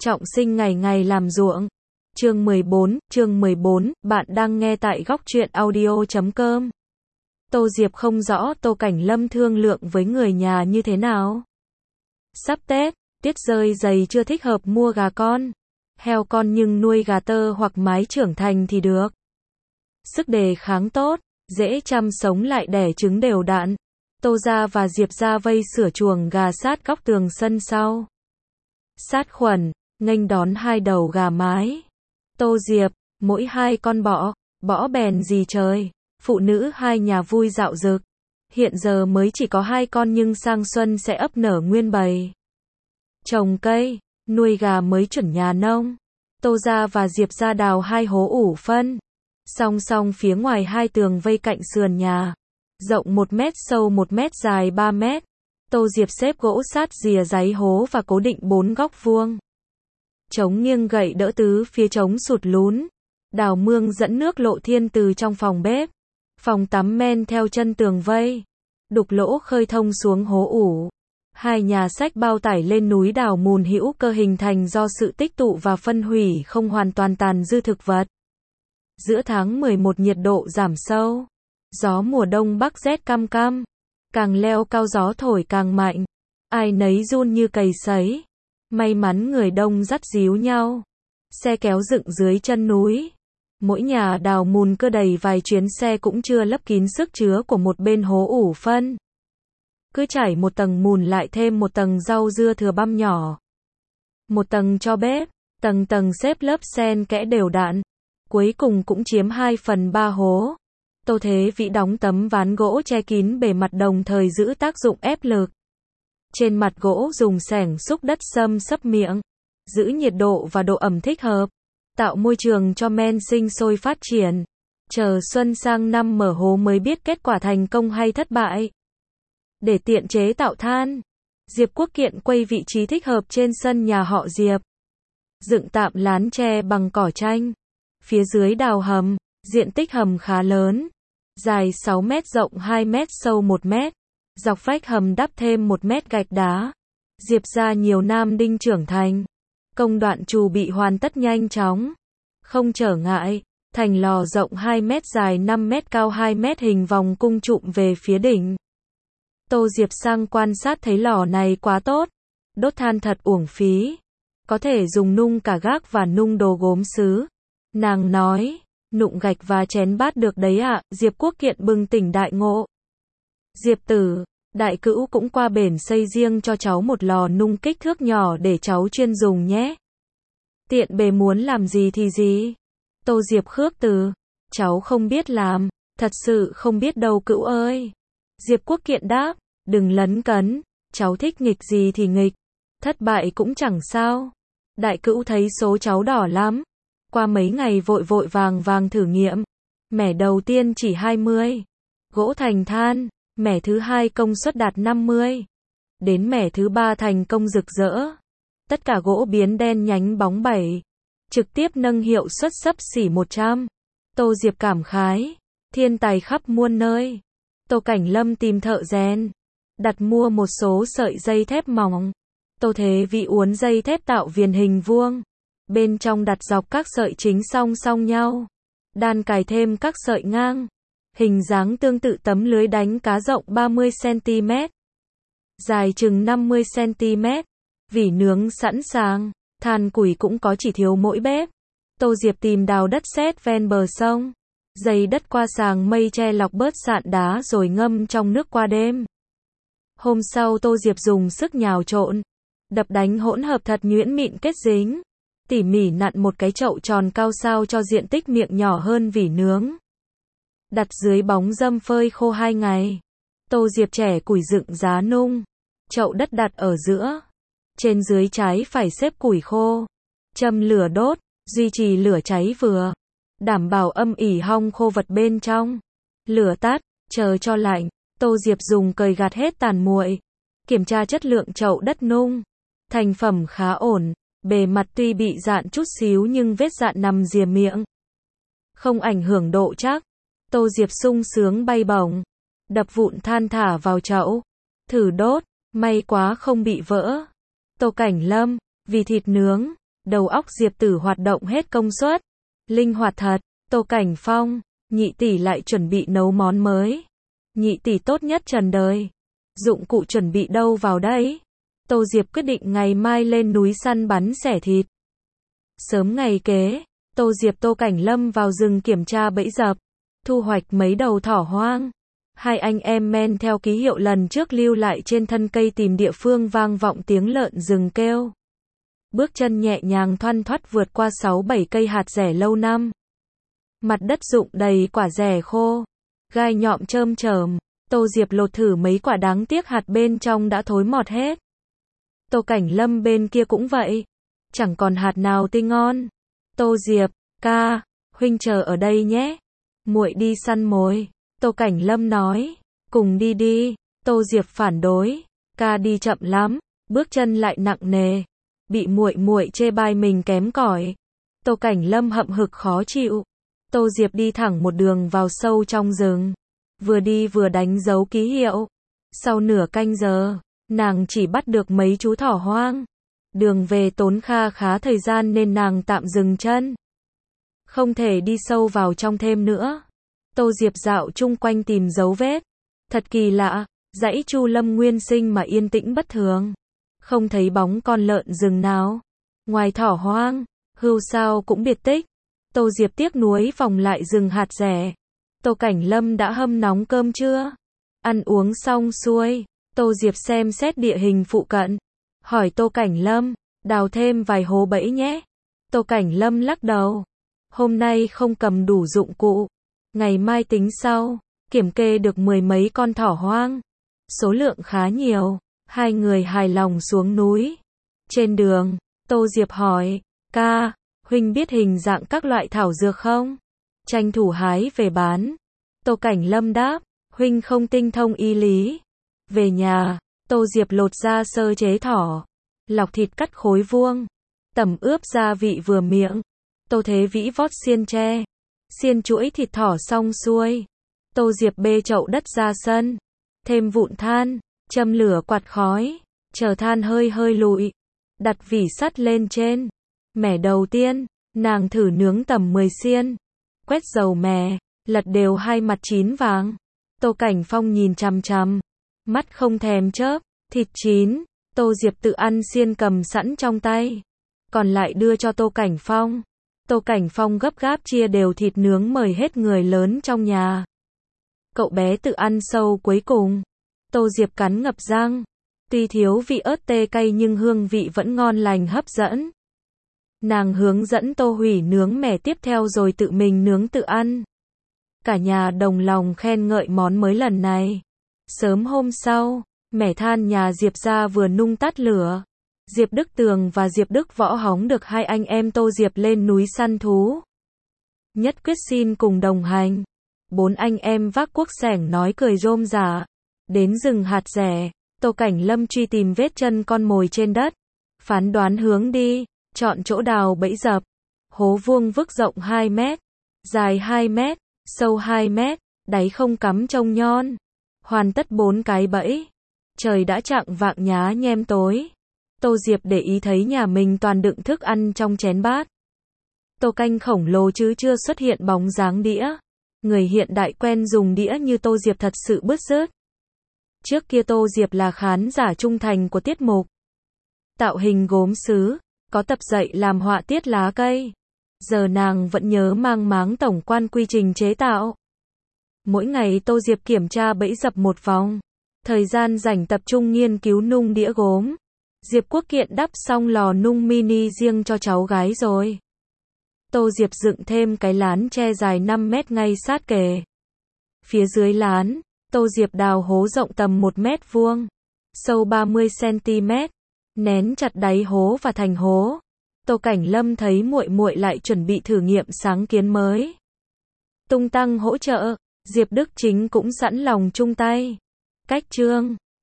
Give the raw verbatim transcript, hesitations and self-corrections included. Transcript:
Trọng sinh ngày ngày làm ruộng. Chương mười bốn, chương mười bốn, bạn đang nghe tại góc truyện audio chấm com. Tô Diệp không rõ Tô Cảnh Lâm thương lượng với người nhà như thế nào. Sắp Tết, tiết rơi dày chưa thích hợp mua gà con, heo con nhưng nuôi gà tơ hoặc mái trưởng thành thì được. Sức đề kháng tốt, dễ chăm sống lại đẻ trứng đều đặn. Tô gia và Diệp gia vây sửa chuồng gà sát góc tường sân sau. Sát khuẩn, nghênh đón hai đầu gà mái. Tô Diệp, mỗi hai con bọ, bõ bèn gì trời. Phụ nữ hai nhà vui dạo dực. Hiện giờ mới chỉ có hai con nhưng sang xuân sẽ ấp nở nguyên bầy. Trồng cây, nuôi gà mới chuẩn nhà nông. Tô gia và Diệp gia đào hai hố ủ phân. Song song phía ngoài hai tường vây cạnh sườn nhà. Rộng một mét, sâu một mét, dài ba mét. Tô Diệp xếp gỗ sát rìa đáy hố và cố định bốn góc vuông. Chống nghiêng gậy đỡ tứ phía chống sụt lún. Đào mương dẫn nước lộ thiên từ trong phòng bếp. Phòng tắm men theo chân tường vây. Đục lỗ khơi thông xuống hố ủ. Hai nhà xách bao tải lên núi đào mùn hữu cơ hình thành do sự tích tụ và phân hủy không hoàn toàn tàn dư thực vật. Giữa tháng mười một nhiệt độ giảm sâu. Gió mùa đông bắc rét căm căm. Càng leo cao gió thổi càng mạnh. Ai nấy run như cầy sấy. May mắn người đông dắt díu nhau. Xe kéo dựng dưới chân núi. Mỗi nhà đào mùn cơ đầy vài chuyến xe cũng chưa lấp kín sức chứa của một bên hố ủ phân. Cứ trải một tầng mùn lại thêm một tầng rau dưa thừa băm nhỏ. Một tầng cho bếp, tầng tầng xếp lớp xen kẽ đều đặn. Cuối cùng cũng chiếm hai phần ba hố. Tô Thế Vĩ đóng tấm ván gỗ che kín bề mặt đồng thời giữ tác dụng ép lực. Trên mặt gỗ dùng xẻng xúc đất xâm xấp miệng. Giữ nhiệt độ và độ ẩm thích hợp. Tạo môi trường cho men sinh sôi phát triển. Chờ xuân sang năm mở hố mới biết kết quả thành công hay thất bại. Để tiện chế tạo than, Diệp Quốc Kiện quay vị trí thích hợp trên sân nhà họ Diệp. Dựng tạm lán tre bằng cỏ tranh. Phía dưới đào hầm, diện tích hầm khá lớn. Dài sáu mét, rộng hai mét, sâu một mét. Dọc vách hầm đắp thêm một mét gạch đá. Diệp ra nhiều nam đinh trưởng thành. Công đoạn trù bị hoàn tất nhanh chóng. Không trở ngại, thành lò rộng hai mét, dài năm mét, cao hai mét, hình vòng cung trụm về phía đỉnh. Tô Diệp sang quan sát thấy lò này quá tốt. Đốt than thật uổng phí. Có thể dùng nung cả gác và nung đồ gốm sứ. Nàng nói, nụng gạch và chén bát được đấy ạ. À. Diệp Quốc Kiện bừng tỉnh đại ngộ. Diệp tử, đại cữu cũng qua bển xây riêng cho cháu một lò nung kích thước nhỏ để cháu chuyên dùng nhé. Tiện bề muốn làm gì thì gì. Tô Diệp khước từ, cháu không biết làm, thật sự không biết đâu cữu ơi. Diệp Quốc Kiện đáp, đừng lấn cấn, cháu thích nghịch gì thì nghịch, thất bại cũng chẳng sao. Đại cữu thấy số cháu đỏ lắm. Qua mấy ngày vội vội vàng vàng thử nghiệm. Mẻ đầu tiên chỉ hai mươi. Gỗ thành than. Mẻ thứ hai công suất đạt năm mươi. Đến mẻ thứ ba thành công rực rỡ. Tất cả gỗ biến đen nhánh bóng bẩy. Trực tiếp nâng hiệu suất xấp xỉ một trăm. Tô Diệp cảm khái. Thiên tài khắp muôn nơi. Tô Cảnh Lâm tìm thợ rèn. Đặt mua một số sợi dây thép mỏng. Tô Thế Vĩ uốn dây thép tạo viền hình vuông. Bên trong đặt dọc các sợi chính song song nhau. Đan cài thêm các sợi ngang. Hình dáng tương tự tấm lưới đánh cá rộng ba mươi xăng-ti-mét. Dài chừng năm mươi xăng-ti-mét. Vỉ nướng sẵn sàng. Than củi cũng có, chỉ thiếu mỗi bếp. Tô Diệp tìm đào đất sét ven bờ sông. Dày đất qua sàng mây che lọc bớt sạn đá rồi ngâm trong nước qua đêm. Hôm sau Tô Diệp dùng sức nhào trộn. Đập đánh hỗn hợp thật nhuyễn mịn kết dính. Tỉ mỉ nặn một cái chậu tròn cao sao cho diện tích miệng nhỏ hơn vỉ nướng. Đặt dưới bóng râm phơi khô hai ngày. Tô Diệp trẻ củi dựng giá nung. Chậu đất đặt ở giữa. Trên dưới trái phải xếp củi khô. Châm lửa đốt, duy trì lửa cháy vừa. Đảm bảo âm ỉ hong khô vật bên trong. Lửa tắt, chờ cho lạnh. Tô Diệp dùng cời gạt hết tàn muội. Kiểm tra chất lượng chậu đất nung. Thành phẩm khá ổn. Bề mặt tuy bị dạn chút xíu nhưng vết dạn nằm rìa miệng. Không ảnh hưởng độ chắc. Tô Diệp sung sướng bay bổng. Đập vụn than thả vào chậu. Thử đốt, may quá không bị vỡ. Tô Cảnh Lâm, vì thịt nướng, Đầu óc Diệp Tử hoạt động hết công suất. Linh hoạt thật. Tô Cảnh Phong, nhị tỷ lại chuẩn bị nấu món mới. Nhị tỷ tốt nhất trần đời. Dụng cụ chuẩn bị đâu vào đấy? Tô Diệp quyết định ngày mai lên núi săn bắn xẻ thịt. Sớm ngày kế, Tô Diệp Tô Cảnh Lâm vào rừng kiểm tra bẫy dập, thu hoạch mấy đầu thỏ hoang. Hai anh em men theo ký hiệu lần trước lưu lại trên thân cây tìm địa phương vang vọng tiếng lợn rừng kêu. Bước chân nhẹ nhàng thoăn thoắt vượt qua sáu bảy cây hạt rẻ lâu năm. Mặt đất rụng đầy quả rẻ khô, gai nhọn chơm chởm. Tô Diệp lột thử mấy quả đáng tiếc hạt bên trong đã thối mọt hết. Tô Cảnh Lâm bên kia cũng vậy, chẳng còn hạt nào tươi ngon. Tô Diệp, ca, huynh chờ ở đây nhé. Muội đi săn mồi. Tô Cảnh Lâm nói, cùng đi đi. Tô Diệp phản đối, ca đi chậm lắm, bước chân lại nặng nề, bị muội muội chê bai mình kém cỏi. Tô Cảnh Lâm hậm hực khó chịu. Tô Diệp đi thẳng một đường vào sâu trong rừng, vừa đi vừa đánh dấu ký hiệu. Sau nửa canh giờ, nàng chỉ bắt được mấy chú thỏ hoang. Đường về tốn kha khá thời gian nên nàng tạm dừng chân. Không thể đi sâu vào trong thêm nữa. Tô Diệp dạo chung quanh tìm dấu vết. Thật kỳ lạ, dãy Chu Lâm nguyên sinh mà yên tĩnh bất thường. Không thấy bóng con lợn rừng nào. Ngoài thỏ hoang, hươu sao cũng biệt tích. Tô Diệp tiếc nuối vòng lại rừng hạt rẻ. Tô Cảnh Lâm đã hâm nóng cơm trưa. Ăn uống xong xuôi, Tô Diệp xem xét địa hình phụ cận. Hỏi Tô Cảnh Lâm, đào thêm vài hố bẫy nhé. Tô Cảnh Lâm lắc đầu. Hôm nay không cầm đủ dụng cụ. Ngày mai tính sau. Kiểm kê được mười mấy con thỏ hoang. Số lượng khá nhiều. Hai người hài lòng xuống núi. Trên đường, Tô Diệp hỏi, ca, huynh biết hình dạng các loại thảo dược không? Tranh thủ hái về bán. Tô Cảnh Lâm đáp, huynh không tinh thông y lý. Về nhà, Tô Diệp lột ra sơ chế thỏ, lọc thịt cắt khối vuông, tẩm ướp gia vị vừa miệng. Tô Thế Vĩ vót xiên tre, xiên chuỗi thịt thỏ xong xuôi. Tô Diệp bê chậu đất ra sân, thêm vụn than, châm lửa quạt khói, chờ than hơi hơi lụi, đặt vỉ sắt lên trên. Mẻ đầu tiên, nàng thử nướng tầm mười xiên, quét dầu mè, lật đều hai mặt chín vàng. Tô Cảnh Phong nhìn chằm chằm, mắt không thèm chớp. Thịt chín, Tô Diệp tự ăn xiên cầm sẵn trong tay, còn lại đưa cho Tô Cảnh Phong. Tô Cảnh Phong gấp gáp chia đều thịt nướng mời hết người lớn trong nhà. Cậu bé tự ăn sâu cuối cùng. Tô Diệp cắn ngập răng, tuy thiếu vị ớt tê cay nhưng hương vị vẫn ngon lành hấp dẫn. Nàng hướng dẫn Tô Hủy nướng mẻ tiếp theo rồi tự mình nướng tự ăn. Cả nhà đồng lòng khen ngợi món mới lần này. Sớm hôm sau, mẻ than nhà Diệp ra vừa nung tắt lửa. Diệp Đức Tường và Diệp Đức Võ hóng được hai anh em Tô Diệp lên núi săn thú. Nhất quyết xin cùng đồng hành. Bốn anh em vác cuốc xẻng nói cười rôm rả. Đến rừng hạt rẻ, Tô Cảnh Lâm truy tìm vết chân con mồi trên đất. Phán đoán hướng đi, chọn chỗ đào bẫy dập. Hố vuông vức rộng hai mét, dài hai mét, sâu hai mét, đáy không cắm trông nhon. Hoàn tất bốn cái bẫy. Trời đã chạng vạng nhá nhem tối. Tô Diệp để ý thấy nhà mình toàn đựng thức ăn trong chén bát. Tô canh khổng lồ chứ chưa xuất hiện bóng dáng đĩa. Người hiện đại quen dùng đĩa như Tô Diệp thật sự bứt rứt. Trước kia Tô Diệp là khán giả trung thành của tiết mục tạo hình gốm sứ, có tập dạy làm họa tiết lá cây. Giờ nàng vẫn nhớ mang máng tổng quan quy trình chế tạo. Mỗi ngày Tô Diệp kiểm tra bẫy dập một vòng. Thời gian rảnh tập trung nghiên cứu nung đĩa gốm. Diệp Quốc Kiện đắp xong lò nung mini riêng cho cháu gái rồi. Tô Diệp dựng thêm cái lán tre dài năm mét ngay sát kề. Phía dưới lán, Tô Diệp đào hố rộng tầm một mét vuông, sâu ba mươi xăng-ti-mét, nén chặt đáy hố và thành hố. Tô Cảnh Lâm thấy muội muội lại chuẩn bị thử nghiệm sáng kiến mới. Tung tăng hỗ trợ, Diệp Đức Chính cũng sẵn lòng chung tay. Cách chương